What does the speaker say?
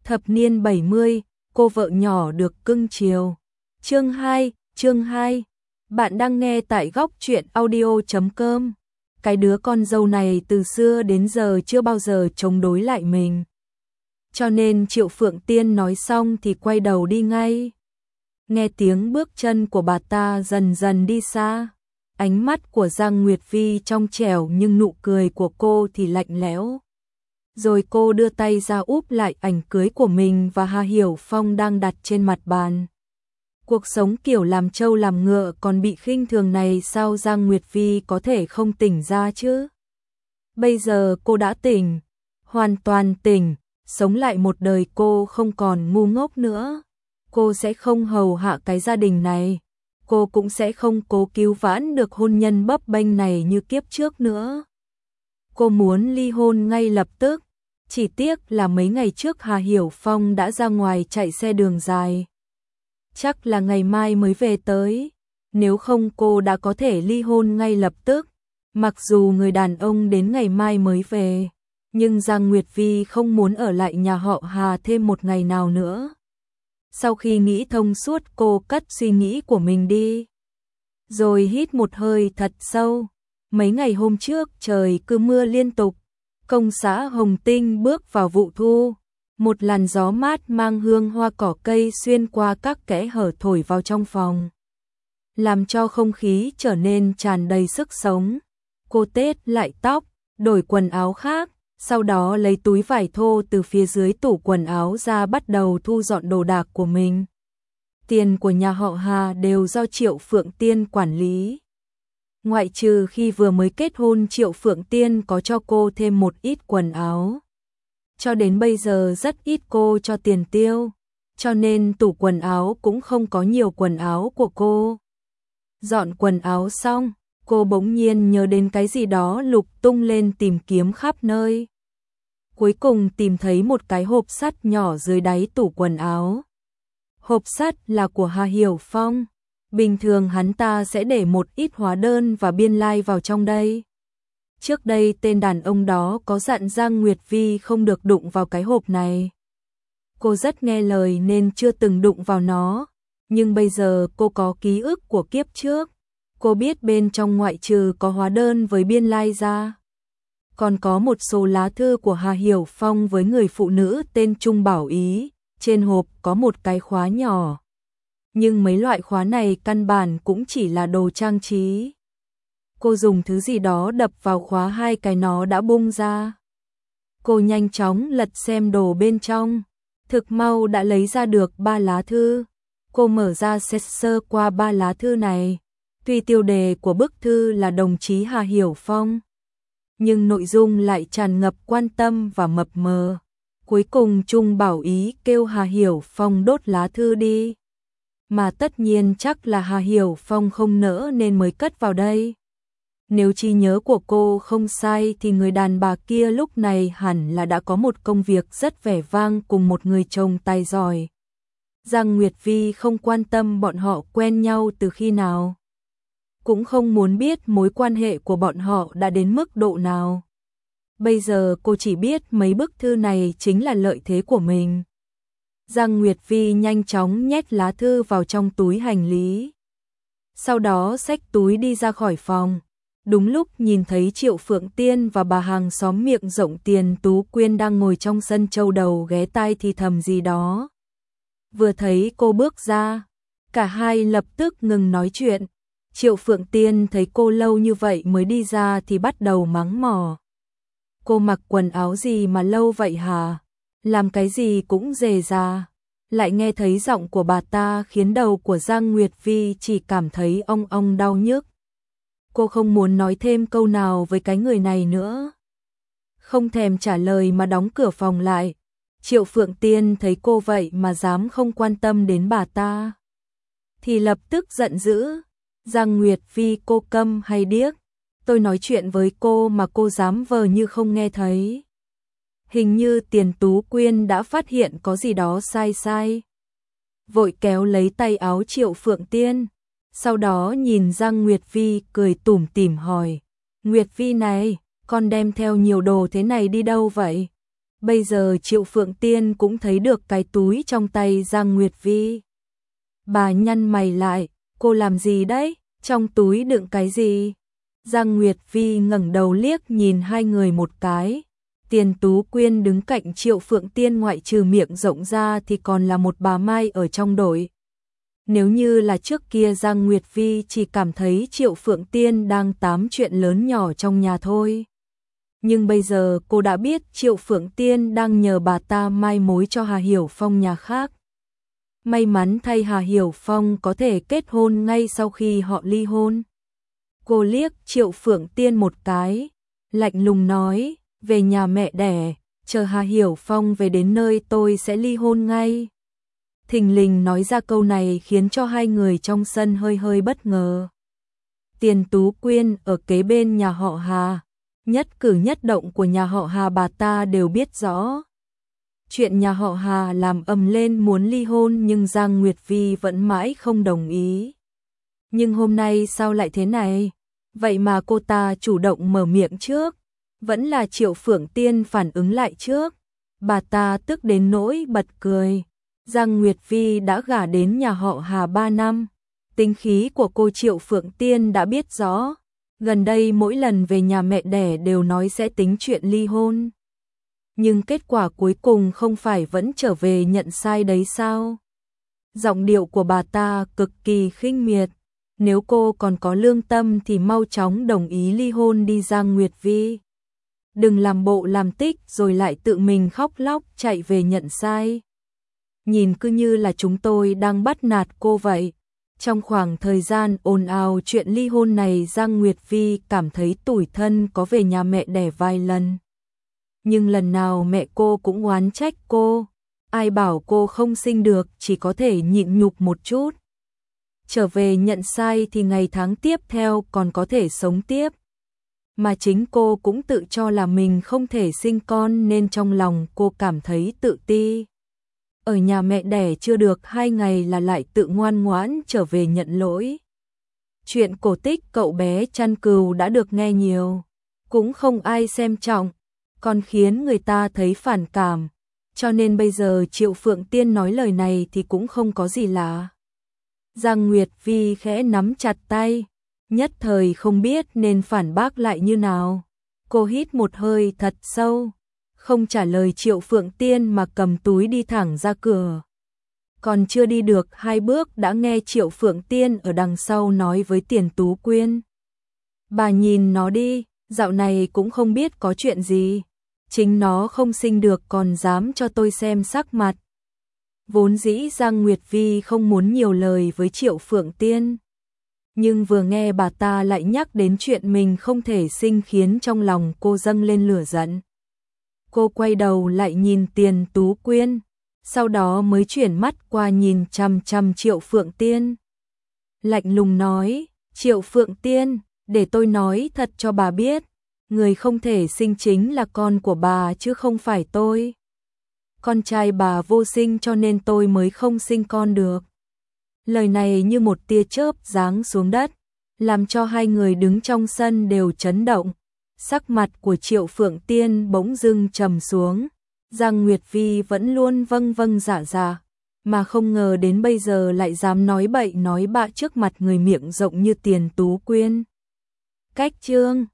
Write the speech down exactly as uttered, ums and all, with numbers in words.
Thập niên bảy mươi, cô vợ nhỏ được cưng chiều. Chương hai, chương hai. Bạn đang nghe tại góc truyện audio chấm com. Cái đứa con dâu này từ xưa đến giờ chưa bao giờ chống đối lại mình. Cho nên Triệu Phượng Tiên nói xong thì quay đầu đi ngay. Nghe tiếng bước chân của bà ta dần dần đi xa. Ánh mắt của Giang Nguyệt Vi trong trẻo nhưng nụ cười của cô thì lạnh lẽo. Rồi cô đưa tay ra úp lại ảnh cưới của mình và Hà Hiểu Phong đang đặt trên mặt bàn. Cuộc sống kiểu làm trâu làm ngựa còn bị khinh thường này sao Giang Nguyệt Vi có thể không tỉnh ra chứ? Bây giờ cô đã tỉnh, hoàn toàn tỉnh, sống lại một đời cô không còn ngu ngốc nữa. Cô sẽ không hầu hạ cái gia đình này, cô cũng sẽ không cố cứu vãn được hôn nhân bấp bênh này như kiếp trước nữa. Cô muốn ly hôn ngay lập tức, chỉ tiếc là mấy ngày trước Hà Hiểu Phong đã ra ngoài chạy xe đường dài. Chắc là ngày mai mới về tới, nếu không cô đã có thể ly hôn ngay lập tức. Mặc dù người đàn ông đến ngày mai mới về, nhưng Giang Nguyệt Vi không muốn ở lại nhà họ Hà thêm một ngày nào nữa. Sau khi nghĩ thông suốt cô cất suy nghĩ của mình đi. Rồi hít một hơi thật sâu. Mấy ngày hôm trước trời cứ mưa liên tục. Công xã Hồng Tinh bước vào vụ thu. Một làn gió mát mang hương hoa cỏ cây xuyên qua các kẽ hở thổi vào trong phòng, làm cho không khí trở nên tràn đầy sức sống. Cô tết lại tóc, đổi quần áo khác, sau đó lấy túi vải thô từ phía dưới tủ quần áo ra bắt đầu thu dọn đồ đạc của mình. Tiền của nhà họ Hà đều do Triệu Phượng Tiên quản lý. Ngoại trừ khi vừa mới kết hôn Triệu Phượng Tiên có cho cô thêm một ít quần áo. Cho đến bây giờ rất ít cô cho tiền tiêu, cho nên tủ quần áo cũng không có nhiều quần áo của cô. Dọn quần áo xong, cô bỗng nhiên nhớ đến cái gì đó lục tung lên tìm kiếm khắp nơi. Cuối cùng tìm thấy một cái hộp sắt nhỏ dưới đáy tủ quần áo. Hộp sắt là của Hà Hiểu Phong. Bình thường hắn ta sẽ để một ít hóa đơn và biên lai vào trong đây. Trước đây tên đàn ông đó có dặn Giang Nguyệt Vi không được đụng vào cái hộp này. Cô rất nghe lời nên chưa từng đụng vào nó. Nhưng bây giờ cô có ký ức của kiếp trước. Cô biết bên trong ngoại trừ có hóa đơn với biên lai ra, còn có một số lá thư của Hà Hiểu Phong với người phụ nữ tên Trung Bảo Ý. Trên hộp có một cái khóa nhỏ. Nhưng mấy loại khóa này căn bản cũng chỉ là đồ trang trí. Cô dùng thứ gì đó đập vào khóa hai cái nó đã bung ra. Cô nhanh chóng lật xem đồ bên trong. Thực mau đã lấy ra được ba lá thư. Cô mở ra xét sơ qua ba lá thư này. Tuy tiêu đề của bức thư là đồng chí Hà Hiểu Phong, nhưng nội dung lại tràn ngập quan tâm và mập mờ. Cuối cùng Trung Bảo Ý kêu Hà Hiểu Phong đốt lá thư đi. Mà tất nhiên chắc là Hà Hiểu Phong không nỡ nên mới cất vào đây. Nếu trí nhớ của cô không sai thì người đàn bà kia lúc này hẳn là đã có một công việc rất vẻ vang cùng một người chồng tài giỏi. Giang Nguyệt Vi không quan tâm bọn họ quen nhau từ khi nào, cũng không muốn biết mối quan hệ của bọn họ đã đến mức độ nào. Bây giờ cô chỉ biết mấy bức thư này chính là lợi thế của mình. Giang Nguyệt Vi nhanh chóng nhét lá thư vào trong túi hành lý. Sau đó xách túi đi ra khỏi phòng. Đúng lúc nhìn thấy Triệu Phượng Tiên và bà hàng xóm miệng rộng Tiền Tú Quyên đang ngồi trong sân châu đầu ghé tai thì thầm gì đó. Vừa thấy cô bước ra, cả hai lập tức ngừng nói chuyện. Triệu Phượng Tiên thấy cô lâu như vậy mới đi ra thì bắt đầu mắng mỏ. Cô mặc quần áo gì mà lâu vậy hả? Làm cái gì cũng rề rà. Lại nghe thấy giọng của bà ta khiến đầu của Giang Nguyệt Vi chỉ cảm thấy ong ong đau nhức. Cô không muốn nói thêm câu nào với cái người này nữa. Không thèm trả lời mà đóng cửa phòng lại. Triệu Phượng Tiên thấy cô vậy mà dám không quan tâm đến bà ta, thì lập tức giận dữ. Giang Nguyệt Vi, cô câm hay điếc? Tôi nói chuyện với cô mà cô dám vờ như không nghe thấy. Hình như Tiền Tú Quyên đã phát hiện có gì đó sai sai. Vội kéo lấy tay áo Triệu Phượng Tiên. Sau đó nhìn Giang Nguyệt Vi cười tủm tỉm hỏi. Nguyệt Vi này, con đem theo nhiều đồ thế này đi đâu vậy? Bây giờ Triệu Phượng Tiên cũng thấy được cái túi trong tay Giang Nguyệt Vi. Bà nhăn mày lại, cô làm gì đấy, trong túi đựng cái gì? Giang Nguyệt Vi ngẩng đầu liếc nhìn hai người một cái. Tiền Tú Quyên đứng cạnh Triệu Phượng Tiên ngoại trừ miệng rộng ra thì còn là một bà Mai ở trong đội. Nếu như là trước kia Giang Nguyệt Vi chỉ cảm thấy Triệu Phượng Tiên đang tám chuyện lớn nhỏ trong nhà thôi. Nhưng bây giờ cô đã biết Triệu Phượng Tiên đang nhờ bà ta mai mối cho Hà Hiểu Phong nhà khác. May mắn thay Hà Hiểu Phong có thể kết hôn ngay sau khi họ ly hôn. Cô liếc Triệu Phượng Tiên một cái, lạnh lùng nói, về nhà mẹ đẻ, chờ Hà Hiểu Phong về đến nơi tôi sẽ ly hôn ngay. Thình lình nói ra câu này khiến cho hai người trong sân hơi hơi bất ngờ. Tiền Tú Quyên ở kế bên nhà họ Hà, nhất cử nhất động của nhà họ Hà bà ta đều biết rõ. Chuyện nhà họ Hà làm ầm lên muốn ly hôn nhưng Giang Nguyệt Vi vẫn mãi không đồng ý. Nhưng hôm nay sao lại thế này? Vậy mà cô ta chủ động mở miệng trước. Vẫn là Triệu Phượng Tiên phản ứng lại trước. Bà ta tức đến nỗi bật cười. Giang Nguyệt Vi đã gả đến nhà họ Hà ba năm. Tính khí của cô Triệu Phượng Tiên đã biết rõ. Gần đây mỗi lần về nhà mẹ đẻ đều nói sẽ tính chuyện ly hôn. Nhưng kết quả cuối cùng không phải vẫn trở về nhận sai đấy sao? Giọng điệu của bà ta cực kỳ khinh miệt. Nếu cô còn có lương tâm thì mau chóng đồng ý ly hôn đi Giang Nguyệt Vi. Đừng làm bộ làm tích rồi lại tự mình khóc lóc chạy về nhận sai. Nhìn cứ như là chúng tôi đang bắt nạt cô vậy. Trong khoảng thời gian ồn ào chuyện ly hôn này Giang Nguyệt Vi cảm thấy tủi thân có về nhà mẹ đẻ vài lần. Nhưng lần nào mẹ cô cũng oán trách cô. Ai bảo cô không sinh được chỉ có thể nhịn nhục một chút. Trở về nhận sai thì ngày tháng tiếp theo còn có thể sống tiếp. Mà chính cô cũng tự cho là mình không thể sinh con nên trong lòng cô cảm thấy tự ti. Ở nhà mẹ đẻ chưa được hai ngày là lại tự ngoan ngoãn trở về nhận lỗi. Chuyện cổ tích cậu bé chăn cừu đã được nghe nhiều, cũng không ai xem trọng, còn khiến người ta thấy phản cảm. Cho nên bây giờ Triệu Phượng Tiên nói lời này thì cũng không có gì lạ. Giang Nguyệt Vi khẽ nắm chặt tay, nhất thời không biết nên phản bác lại như nào. Cô hít một hơi thật sâu, không trả lời Triệu Phượng Tiên mà cầm túi đi thẳng ra cửa. Còn chưa đi được hai bước đã nghe Triệu Phượng Tiên ở đằng sau nói với Tiền Tú Quyên. Bà nhìn nó đi, dạo này cũng không biết có chuyện gì. Chính nó không sinh được còn dám cho tôi xem sắc mặt. Vốn dĩ Giang Nguyệt Vi không muốn nhiều lời với Triệu Phượng Tiên. Nhưng vừa nghe bà ta lại nhắc đến chuyện mình không thể sinh khiến trong lòng cô dâng lên lửa giận. Cô quay đầu lại nhìn Tiền Tú Quyên, sau đó mới chuyển mắt qua nhìn chằm chằm Triệu Phượng Tiên. Lạnh lùng nói, Triệu Phượng Tiên, để tôi nói thật cho bà biết, người không thể sinh chính là con của bà chứ không phải tôi. Con trai bà vô sinh cho nên tôi mới không sinh con được. Lời này như một tia chớp giáng xuống đất, làm cho hai người đứng trong sân đều chấn động. Sắc mặt của Triệu Phượng Tiên bỗng dưng trầm xuống. Giang Nguyệt Vi vẫn luôn vâng vâng dạ dạ, mà không ngờ đến bây giờ lại dám nói bậy nói bạ trước mặt người miệng rộng như Tiền Tú Quyên. Cách chương